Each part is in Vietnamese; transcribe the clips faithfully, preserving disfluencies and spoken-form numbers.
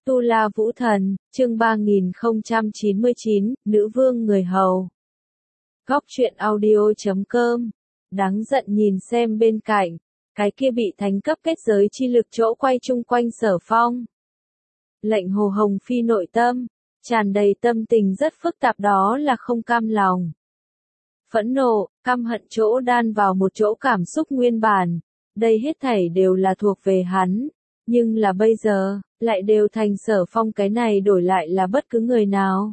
Tu La Vũ Thần, chương ba nghìn không trăm chín mươi chín, Nữ Vương Người Hầu. Góc truyện audio chấm com. Đáng giận nhìn xem bên cạnh, cái kia bị thánh cấp kết giới chi lực chỗ quay chung quanh Sở Phong. Lệnh Hồ Hồng Phi nội tâm, tràn đầy tâm tình rất phức tạp, đó là không cam lòng, phẫn nộ, căm hận chỗ đan vào một chỗ cảm xúc nguyên bản. Đây hết thảy đều là thuộc về hắn, nhưng là bây giờ, lại đều thành Sở Phong, cái này đổi lại là bất cứ người nào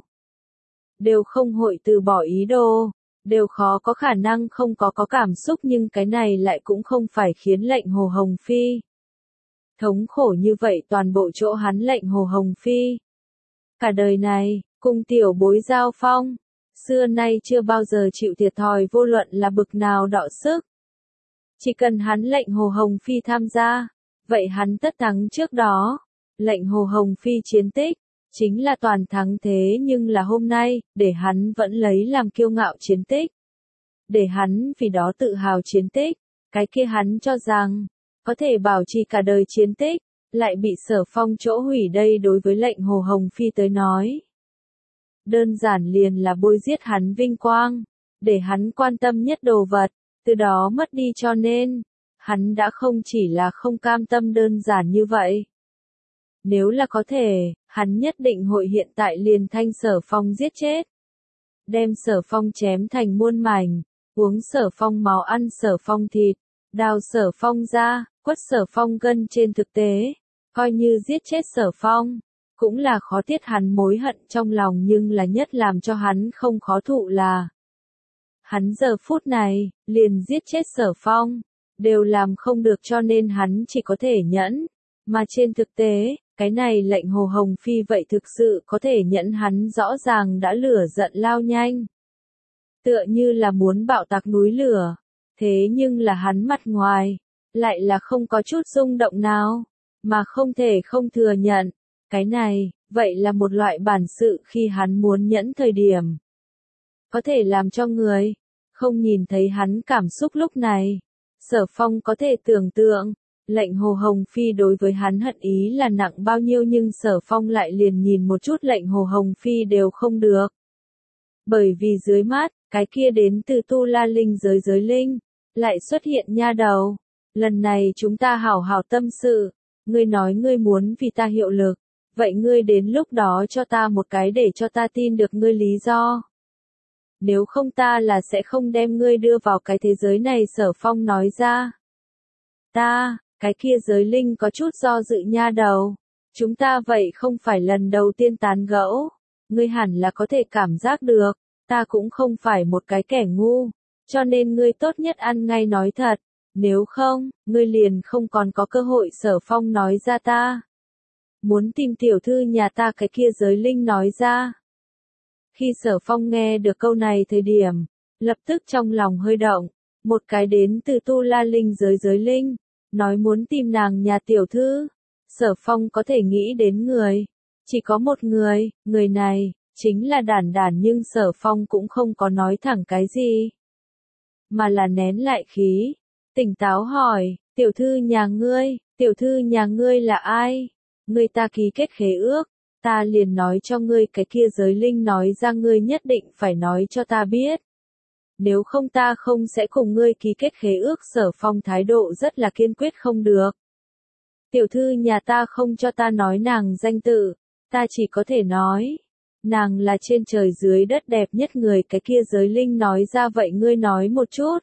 đều không hội từ bỏ ý đồ, đều khó có khả năng không có có cảm xúc, nhưng cái này lại cũng không phải khiến lệnh Hồ Hồng Phi thống khổ như vậy. Toàn bộ chỗ hắn lệnh Hồ Hồng Phi cả đời này, cùng tiểu bối giao phong, xưa nay chưa bao giờ chịu thiệt thòi, vô luận là bực nào đọ sức. Chỉ cần hắn lệnh Hồ Hồng Phi tham gia, vậy hắn tất thắng. Trước đó, lệnh Hồ Hồng Phi chiến tích, chính là toàn thắng, thế nhưng là hôm nay, để hắn vẫn lấy làm kiêu ngạo chiến tích, để hắn vì đó tự hào chiến tích, cái kia hắn cho rằng, có thể bảo trì cả đời chiến tích, lại bị Sở Phong chỗ hủy. Đây đối với lệnh Hồ Hồng Phi tới nói, đơn giản liền là bôi giết hắn vinh quang, để hắn quan tâm nhất đồ vật, từ đó mất đi, cho nên, hắn đã không chỉ là không cam tâm đơn giản như vậy. Nếu là có thể, hắn nhất định hội hiện tại liền thanh Sở Phong giết chết. Đem Sở Phong chém thành muôn mảnh, uống Sở Phong máu, ăn Sở Phong thịt, đào Sở Phong ra, quất Sở Phong gân. Trên thực tế, coi như giết chết Sở Phong, cũng là khó tiết hắn mối hận trong lòng, nhưng là nhất làm cho hắn không khó thụ là hắn giờ phút này, liền giết chết Sở Phong, đều làm không được, cho nên hắn chỉ có thể nhẫn. Mà trên thực tế, cái này lệnh Hồ Hồng Phi vậy thực sự có thể nhẫn, hắn rõ ràng đã lửa giận lao nhanh, tựa như là muốn bạo tạc núi lửa, thế nhưng là hắn mặt ngoài, lại là không có chút rung động nào, mà không thể không thừa nhận, cái này, vậy là một loại bản sự khi hắn muốn nhẫn thời điểm, có thể làm cho người không nhìn thấy hắn cảm xúc. Lúc này, Sở Phong có thể tưởng tượng, lệnh Hồ Hồng Phi đối với hắn hận ý là nặng bao nhiêu, nhưng Sở Phong lại liền nhìn một chút lệnh Hồ Hồng Phi đều không được. Bởi vì dưới mắt, cái kia đến từ Tu La Linh giới giới linh, lại xuất hiện nha đầu. Lần này chúng ta hảo hảo tâm sự, ngươi nói ngươi muốn vì ta hiệu lực, vậy ngươi đến lúc đó cho ta một cái để cho ta tin được ngươi lý do. Nếu không ta là sẽ không đem ngươi đưa vào cái thế giới này. Sở Phong nói ra. Ta, cái kia giới linh có chút do dự, nha đầu. Chúng ta vậy không phải lần đầu tiên tán gẫu. Ngươi hẳn là có thể cảm giác được, ta cũng không phải một cái kẻ ngu. Cho nên ngươi tốt nhất ăn ngay nói thật. Nếu không, ngươi liền không còn có cơ hội. Sở Phong nói ra. Ta muốn tìm tiểu thư nhà ta, cái kia giới linh nói ra. Khi Sở Phong nghe được câu này thời điểm, lập tức trong lòng hơi động, một cái đến từ Tu La Linh giới giới linh, nói muốn tìm nàng nhà tiểu thư. Sở Phong có thể nghĩ đến người, chỉ có một người, người này, chính là Đản Đản, nhưng Sở Phong cũng không có nói thẳng cái gì, mà là nén lại khí, tỉnh táo hỏi, tiểu thư nhà ngươi, tiểu thư nhà ngươi là ai? Ngươi ta ký kết khế ước. Ta liền nói cho ngươi, cái kia giới linh nói ra, ngươi nhất định phải nói cho ta biết. Nếu không ta không sẽ cùng ngươi ký kết khế ước. Sở Phong thái độ rất là kiên quyết. Không được. Tiểu thư nhà ta không cho ta nói nàng danh tự, ta chỉ có thể nói, nàng là trên trời dưới đất đẹp nhất người. Cái kia giới linh nói ra. Vậy ngươi nói một chút.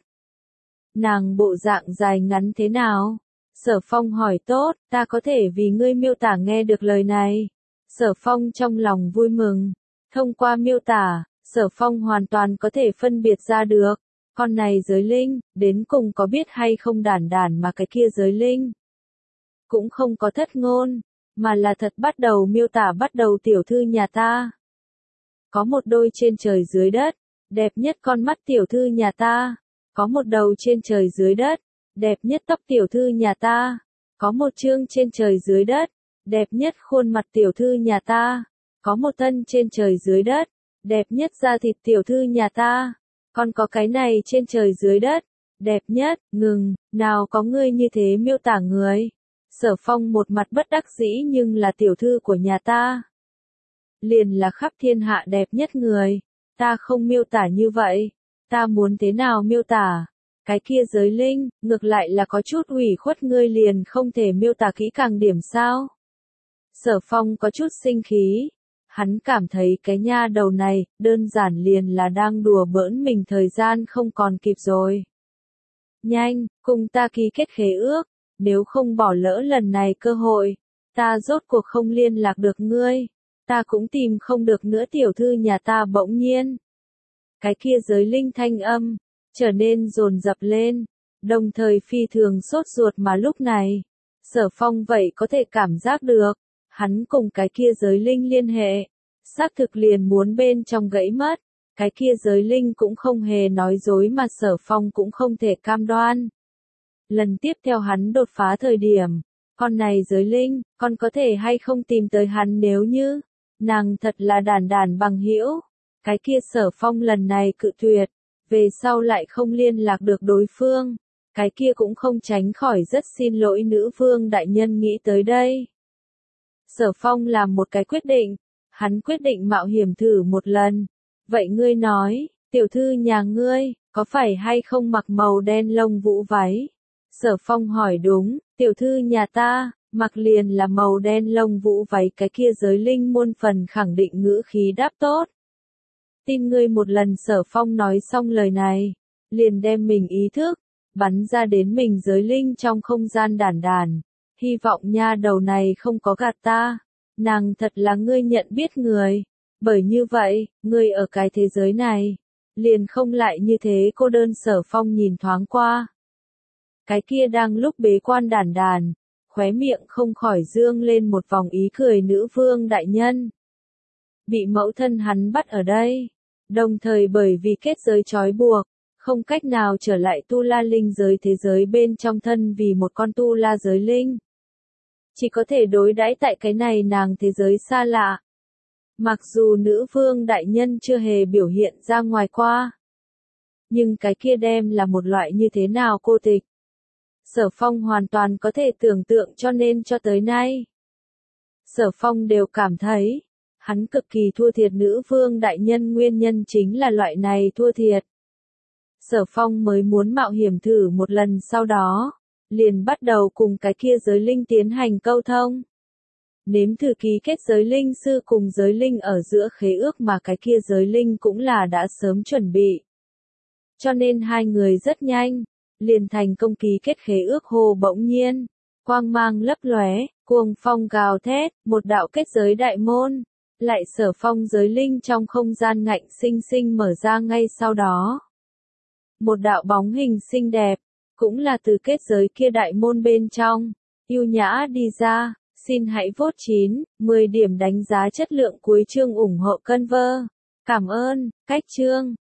Nàng bộ dạng dài ngắn thế nào? Sở Phong hỏi. Tốt, ta có thể vì ngươi miêu tả. Nghe được lời này, Sở Phong trong lòng vui mừng. Thông qua miêu tả, Sở Phong hoàn toàn có thể phân biệt ra được, con này giới linh, đến cùng có biết hay không Đản Đản. Mà cái kia giới linh cũng không có thất ngôn, mà là thật bắt đầu miêu tả. Bắt đầu, tiểu thư nhà ta có một đôi trên trời dưới đất, đẹp nhất con mắt. Tiểu thư nhà ta có một đầu trên trời dưới đất, đẹp nhất tóc. Tiểu thư nhà ta có một chương trên trời dưới đất, đẹp nhất khuôn mặt. Tiểu thư nhà ta có một thân trên trời dưới đất, đẹp nhất da thịt. Tiểu thư nhà ta còn có cái này trên trời dưới đất, đẹp nhất. Ngừng, nào có ngươi như thế miêu tả người. Sở Phong một mặt bất đắc dĩ nhưng là tiểu thư của nhà ta. Liền là khắp thiên hạ đẹp nhất người, ta không miêu tả như vậy, ta muốn thế nào miêu tả? Cái kia giới linh, ngược lại là có chút ủy khuất ngươi liền không thể miêu tả kỹ càng điểm sao? Sở Phong có chút sinh khí, hắn cảm thấy cái nha đầu này, đơn giản liền là đang đùa bỡn mình thời gian không còn kịp rồi. Nhanh, cùng ta ký kết khế ước, nếu không bỏ lỡ lần này cơ hội, ta rốt cuộc không liên lạc được ngươi, ta cũng tìm không được nữa tiểu thư nhà ta bỗng nhiên. Cái kia giới linh thanh âm, trở nên dồn dập lên, đồng thời phi thường sốt ruột mà lúc này, Sở Phong vậy có thể cảm giác được, hắn cùng cái kia giới linh liên hệ, xác thực liền muốn bên trong gãy mất, cái kia giới linh cũng không hề nói dối mà Sở Phong cũng không thể cam đoan. Lần tiếp theo hắn đột phá thời điểm, con này giới linh, con có thể hay không tìm tới hắn nếu như, nàng thật là đàn đàn bằng hữu. Cái kia Sở Phong lần này cự tuyệt, về sau lại không liên lạc được đối phương, cái kia cũng không tránh khỏi rất xin lỗi nữ vương đại nhân nghĩ tới đây. Sở Phong làm một cái quyết định, hắn quyết định mạo hiểm thử một lần. Vậy ngươi nói, tiểu thư nhà ngươi, có phải hay không mặc màu đen lông vũ váy? Sở Phong hỏi đúng, tiểu thư nhà ta, mặc liền là màu đen lông vũ váy cái kia giới linh muôn phần khẳng định ngữ khí đáp tốt. Tin ngươi một lần Sở Phong nói xong lời này, liền đem mình ý thức, bắn ra đến mình giới linh trong không gian đàn đàn. Hy vọng nha đầu này không có gạt ta, nàng thật là ngươi nhận biết người, bởi như vậy, ngươi ở cái thế giới này, liền không lại như thế cô đơn. Sở Phong nhìn thoáng qua. Cái kia đang lúc bế quan đàn đàn, khóe miệng không khỏi dương lên một vòng ý cười nữ vương đại nhân. Bị mẫu thân hắn bắt ở đây, đồng thời bởi vì kết giới trói buộc, không cách nào trở lại tu la linh giới thế giới bên trong thân vì một con tu la giới linh. Chỉ có thể đối đãi tại cái này nàng thế giới xa lạ. Mặc dù nữ vương đại nhân chưa hề biểu hiện ra ngoài qua. Nhưng cái kia đem là một loại như thế nào cô tịch. Sở Phong hoàn toàn có thể tưởng tượng cho nên cho tới nay. Sở Phong đều cảm thấy, hắn cực kỳ thua thiệt nữ vương đại nhân nguyên nhân chính là loại này thua thiệt. Sở Phong mới muốn mạo hiểm thử một lần sau đó, liền bắt đầu cùng cái kia giới linh tiến hành câu thông. Nếm thử ký kết giới linh sư cùng giới linh ở giữa khế ước mà cái kia giới linh cũng là đã sớm chuẩn bị. Cho nên hai người rất nhanh, liền thành công ký kết khế ước. Hồ bỗng nhiên, quang mang lấp lóe, cuồng phong gào thét, một đạo kết giới đại môn, lại Sở Phong giới linh trong không gian ngạnh sinh sinh mở ra ngay sau đó. Một đạo bóng hình xinh đẹp, cũng là từ kết giới kia đại môn bên trong, yêu nhã đi ra, xin hãy vote chín, mười điểm đánh giá chất lượng cuối chương ủng hộ Conver. Cảm ơn, cách chương.